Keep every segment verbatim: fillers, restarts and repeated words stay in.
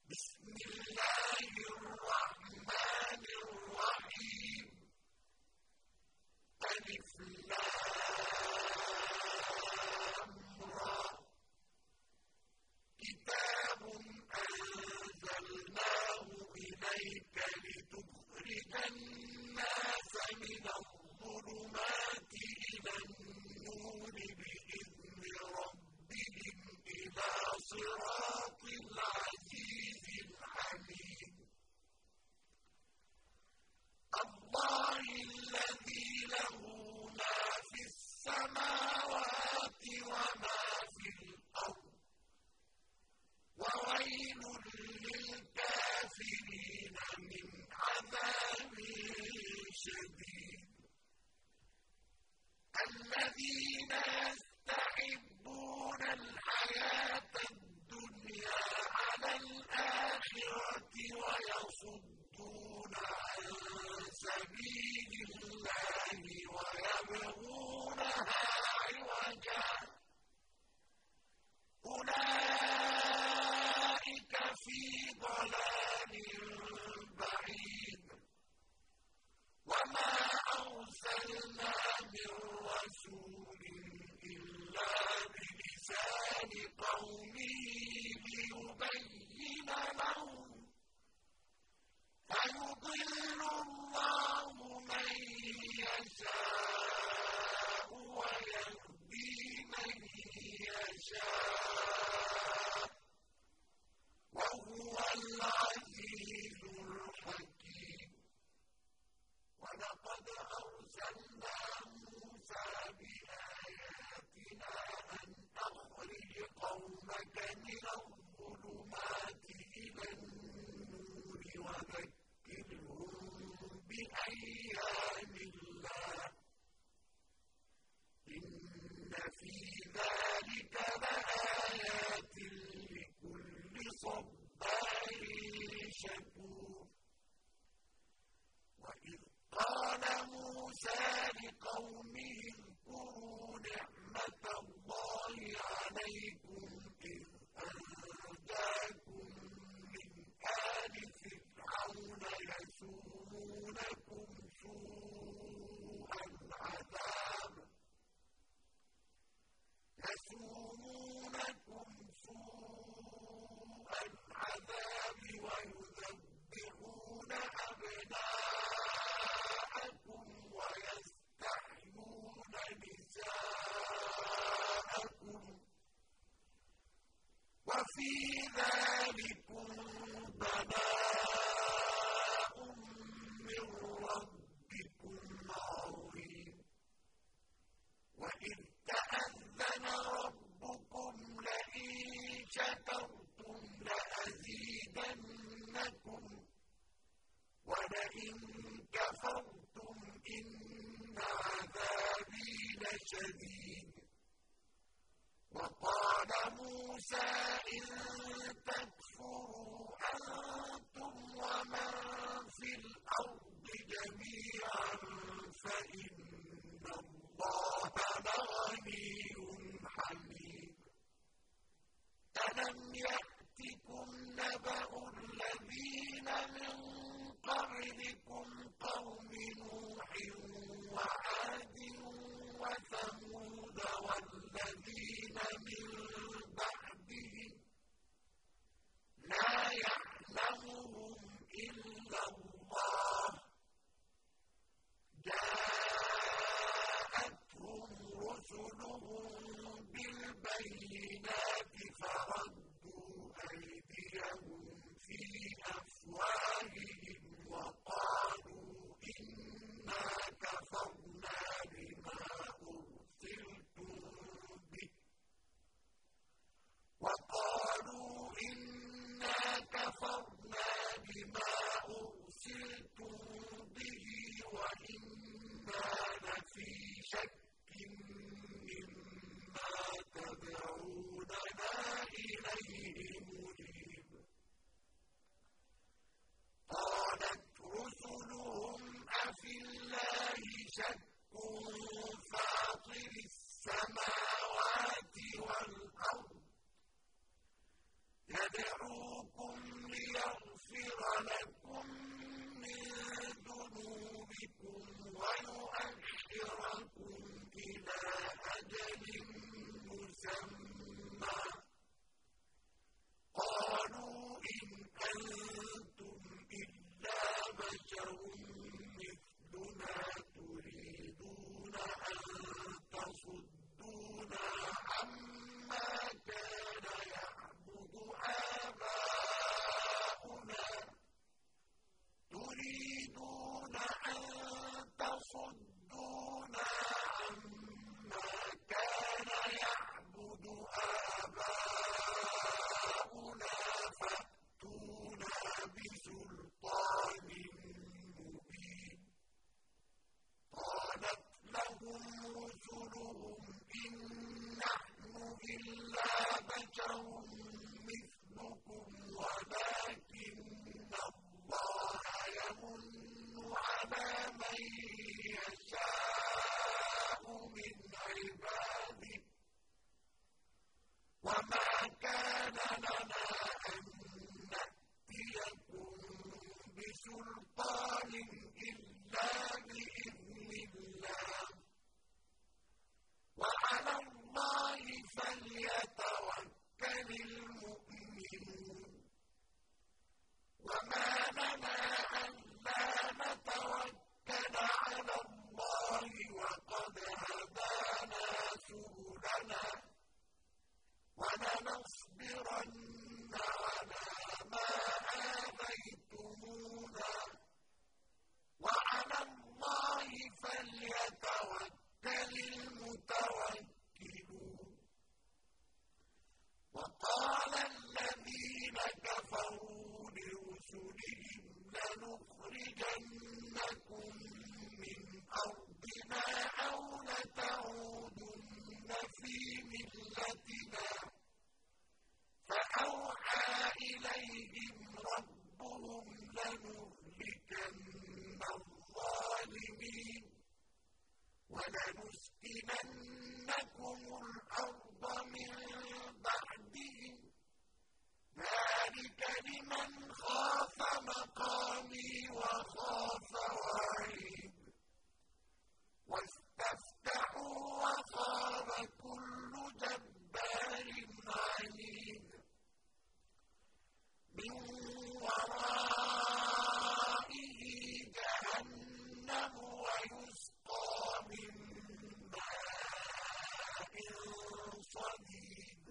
بسم الله الرحمن الرحيم ألف لام را كتاب أنزلناه إليك لتخرج الناس من الظلمات إلى النور بإذن ربهم إلى صراط العزيز الحميد الله الذي له ما في السماوات وما في الأرض وويل للكافرين من عذاب شديد الذين يستحبون الحياة الدنيا على الآخرة ويصدون عن سبيل الله ويبغونها عوجا أولئك في ضلال بعيد وما أرسلنا من رسول إلا بلسان قومه ليبين لهم فيضل الله من يشاء ويهدي من يشاء وهو العزيز الحكيم ولقد أرسلنا موسى بآياتنا أن أخرج قومك من الظلمات إلى النور وذكرهم بأيام الله إن في ذلك لآيات لكل صبار شكور وإذ قال موسى لقومه اذكروا نعمة الله عليكم إذ أنجاكم من آل فرعون يسومونكم سوء العذاب يسومونكم سوء العذاب ويذبحون أبناءكم ويستحيون نساءكم وفي ذلكم بلاء من ربكم عظيم وإذ تأذن ربكم لئن شكرتم لأزيدنكم ولئن كفرتم إن عذابي لشديد وقال موسى إن تكفروا أنتم ومن في الأرض جميعا فإن الله لغني حميد ألم يأتكم نبأ الذين من قبلكم قوم نوح وعاد وثمود والذين من بعدهم إليهم ربهم لنهلكن الظالمين ولنسكننكم الأرض من بعدهم ذلك لمن خاف مقامي وخاف وعيد واستفتحوا وخاب كل جبار عنيد من ورائه جهنم ويسقى من ماء صديد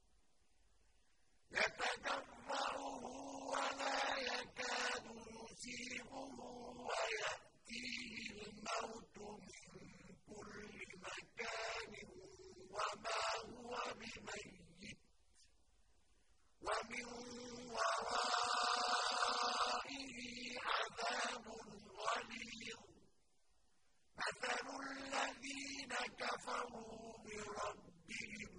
يتجرعه ولا يكاد يسيغه ويأتيه الموت من كل مكان وما هو بميت ومن ورائه عذاب غليظ مثل الذين كفروا بربهم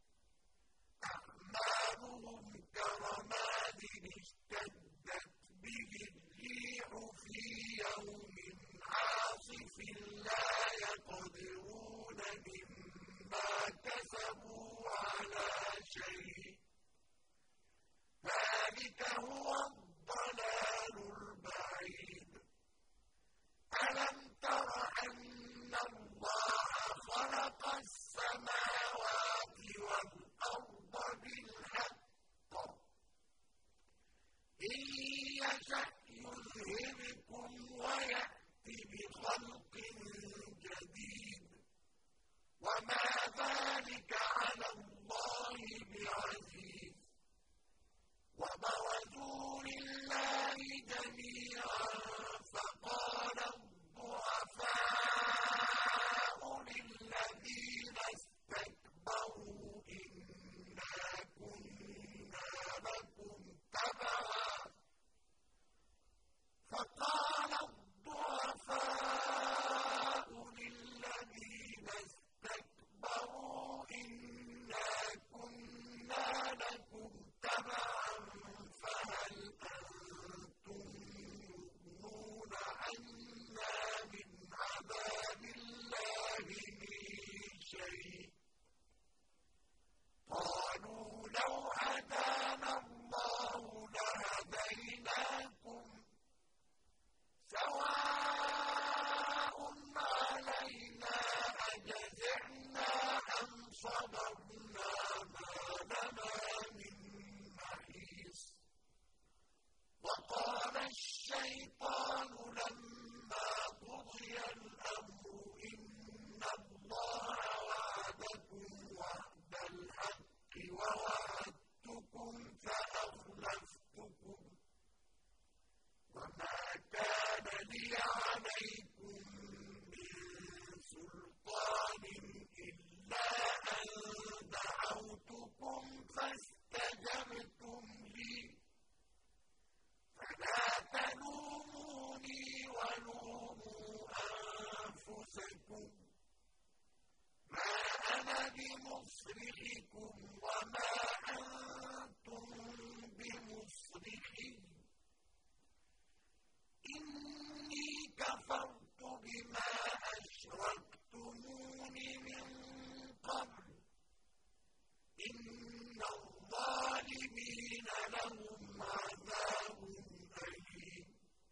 أعمالهم كرماد اشتدت به الريح في يوم عاصف لا يقدرون مما كسبوا على شيء ذلك هو الضلال البعيد ألم تر أن الله خلق السماوات والأرض بالحق إن يشأ يذهبكم ويأتي بخلق جديد وما ذلك على الله بعزيز وبرزوا لله جميعا فقال الضعفاء للذين استكبروا إنا كنا لكم تبعا فقال الضعفاء للذين استكبروا إنا كنا لكم تبعا فهل أنتم مغنون عنا من عذاب الله من شيء قالوا لو هدانا الله لهديناكم سواء علينا أجزعنا أم صبرنا ما لنا من محيص وقال الشيطان لما قضي الأمر إن الله وعدكم وعد الحق ووعدتكم فأخلفتكم وما كان لي عليكم من سلطان إلا أن دعوتكم فاستجبتم لي فلا تلوموني ولوموا أنفسكم ما أنا بمصرخكم وما أنتم بمصرخي إني كفرت بما أشركتمون من قبل إن الظالمين لهم عذاب أليم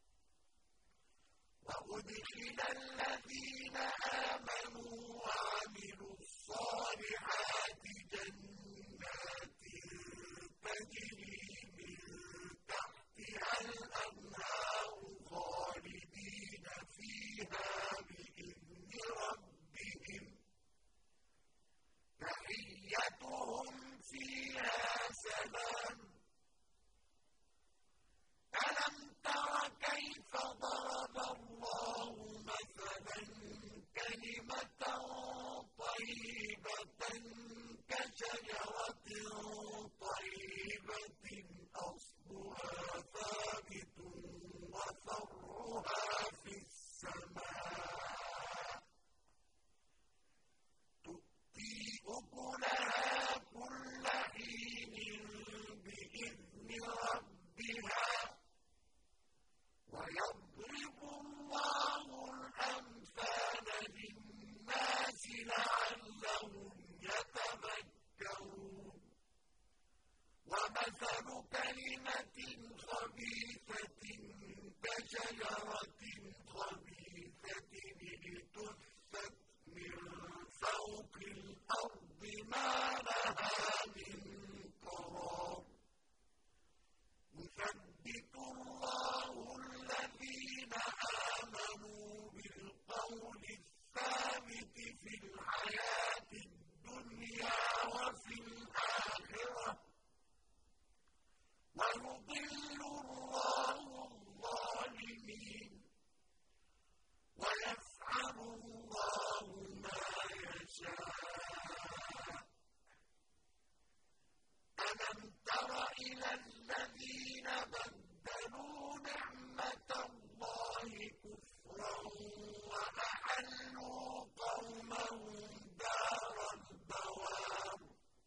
وأدخل الذين آمنوا وعملوا الصالحات جنات تجري من تحتها الأنهار خالدين فيها بإذن ربهم تحيتهم فيها سلام ألم تر كيف ضرب الله مثلا كلمة طيبة جنة خبيثة كشجرة خبيثة اجتثت من فوق الأرض ما لها من قرار يثبت الله الذين آمنوا بالقول الثابت في الحياة الدنيا وفي الآخرة ويضل الله الظالمين ويفعل الله ما يشاء. ألم تر إلى الذين بدلوا نعمة الله كفرا وأحلوا قومهم دار البوار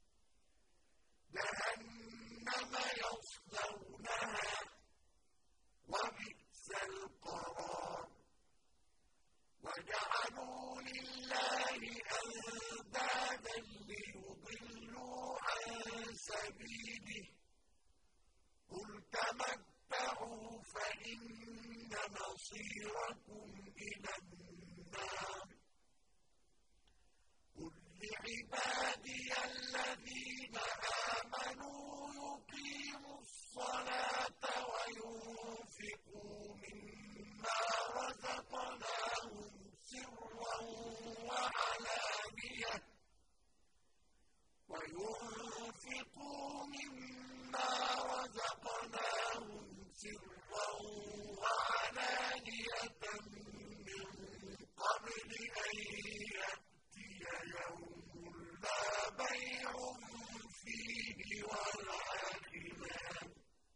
جهنم يصلونها وبئس القرار وجعلوا لله أندادا ليضلوا عن سبيله قل تمتعوا فإن مصيركم إلى النار قل لعبادي الذين آمنوا يقيموا الصلاة وينفقوا مما رزقناهم سرا وعلانية وينفقوا مما رزقناهم سرا وعلانية من قبل أن يأتي يوم لا بيع فيه ولا خلال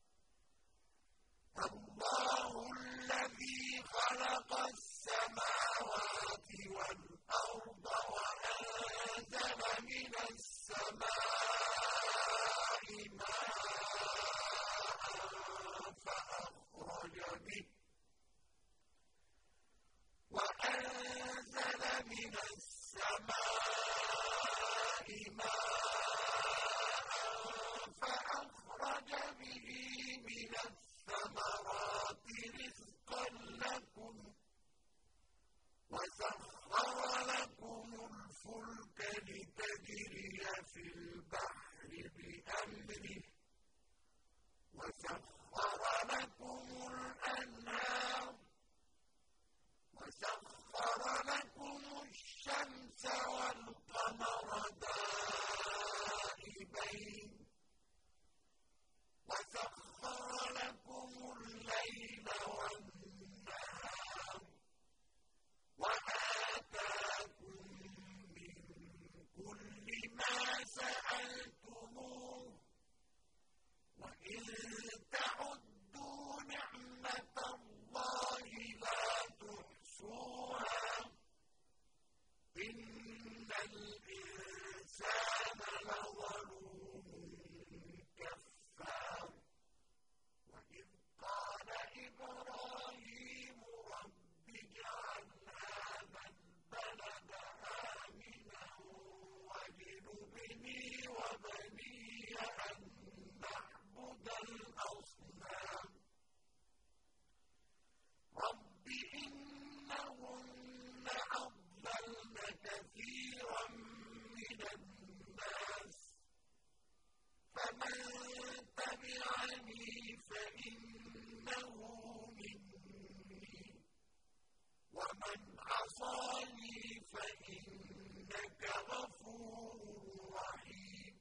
الله الذي خلق السماوات والأرض وأنزل من السماء ماء فأخرج به وأنزل من السماء ماء فأخرج به من الثمرات رزقا لكم وسخر لكم الفلك لتجري في البحر بأمره وسخر لكم الأنهار وسخر لكم الشمس والقمر دائبين وسخر لكم الليل والنهار وآتاكم من كل ما سألتموه وإن تعدوا نعمة الله لا تحصوها إن الإنسان لظلوم كفار وإذ قال إبراهيم رب اجعل هذا البلد آمنا واجنبني وبني أن نعبد الأصنام رب إنهن أضللن كثيرا من الناس فمن تبعني فإنه مني ومن عصاني فإنك غفور رحيم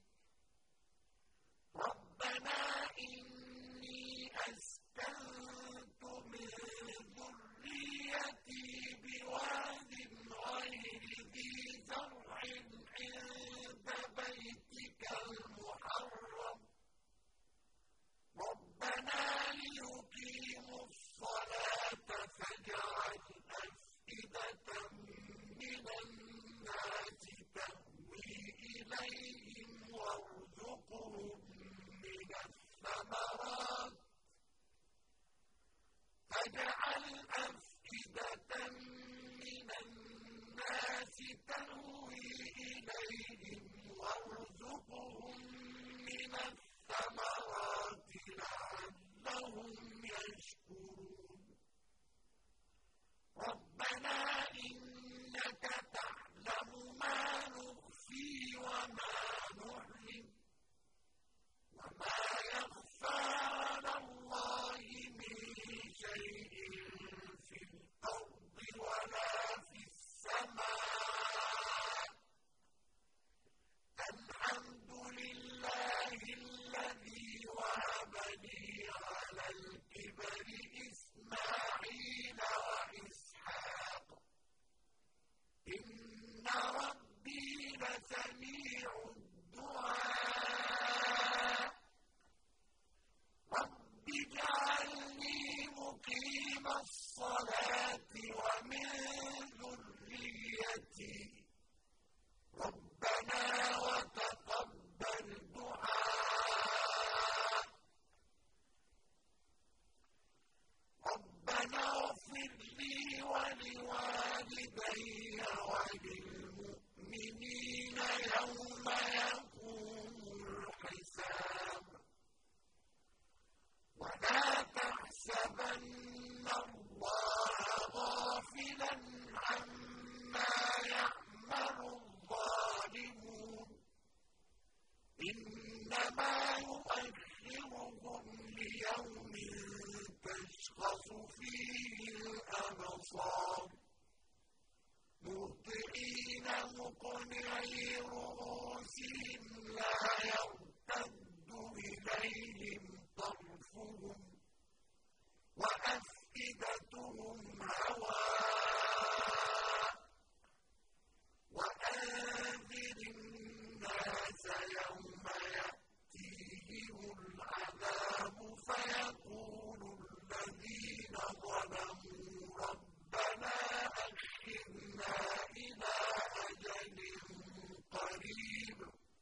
ربنا إني أسكنت من ذريتي بواد غير ذي زرع عند بيتك المحرم ربنا ليقيموا الصلاة فاجعل أفئدة من الناس تهوي إليهم وارزقهم من الثمرات فاجعل أفئدة من الناس تهوي إليهم وارزقهم من الثمرات لعلهم يشكرون ربنا إنك تعلم ما نخفي وما نعلن وما يخفى على الله من شيء في الأرض ولا في السماء الحمد لله الذي وهب لي على الكبر إسماعيل وإسحاق إن ربي لسميع الدعاء رب اجعلني مقيم الصلاة ومن ذريتي ربنا وتقبل دعاء ربنا اغفر لي ولوالدي وللمؤمنين يوم يقوم الحساب ولا تحسبن الله غافلا عما يعمل الظالمون إنما يؤخرهم ليوم تشخص فيه الأبصار مهطعين مقنعي رؤوسهم لا يرتد إليهم طرفهم وأفئدتهم هواء وأنذر الناس يوم يأتيهم العذاب فيقول الذين ظلموا ربنا أخرنا إلى أجل قريب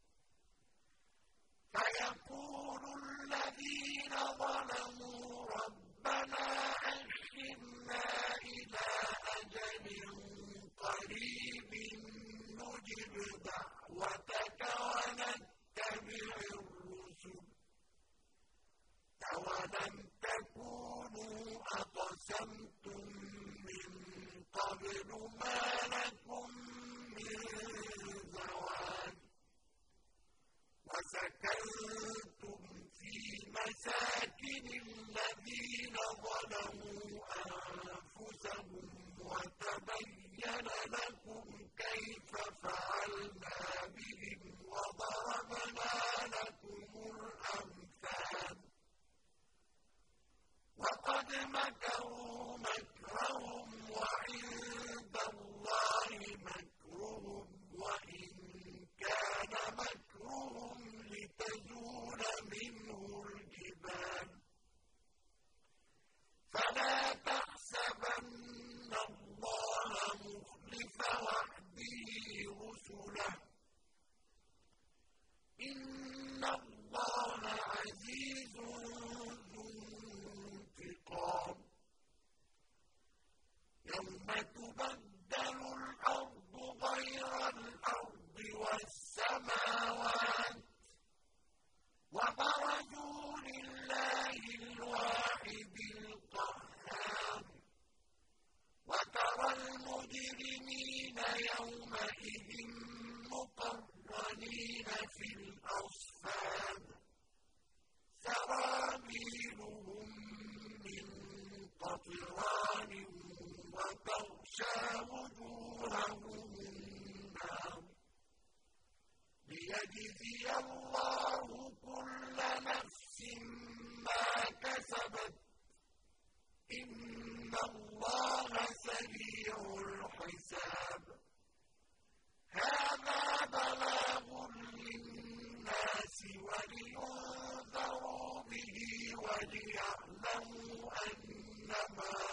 فيقول الذين ظلموا ربنا أخرنا إلى أجل قريب نجب دعوتك ونتبع الرسل أولم تكونوا أقسمتم من قبل ما لكم من زوال وسكنتم في مساكن الذين ظلموا أنفسهم وتبين لكم كيف فعلنا بهم وضربنا لكم الأمثال وقد مكروا مكرهم وعند الله مكرهم وإن كان مكرهم لتزول منه الجبال فلا تحسبن الله مخلف وعده رسله إن الله عزيز ذو انتقام يوم تبدل الأرض غير الأرض والسماوات وبرزوا لله الواحد القهار وترى المجرمين يومئذ مقرنين في الأصفاد سرابيلهم من قطران وتغشى وجوههم النار ليجزي الله كل نفس ما كسبت إن الله سريع الحساب هذا بلاغ للناس ولينذروا به وليعلموا أنما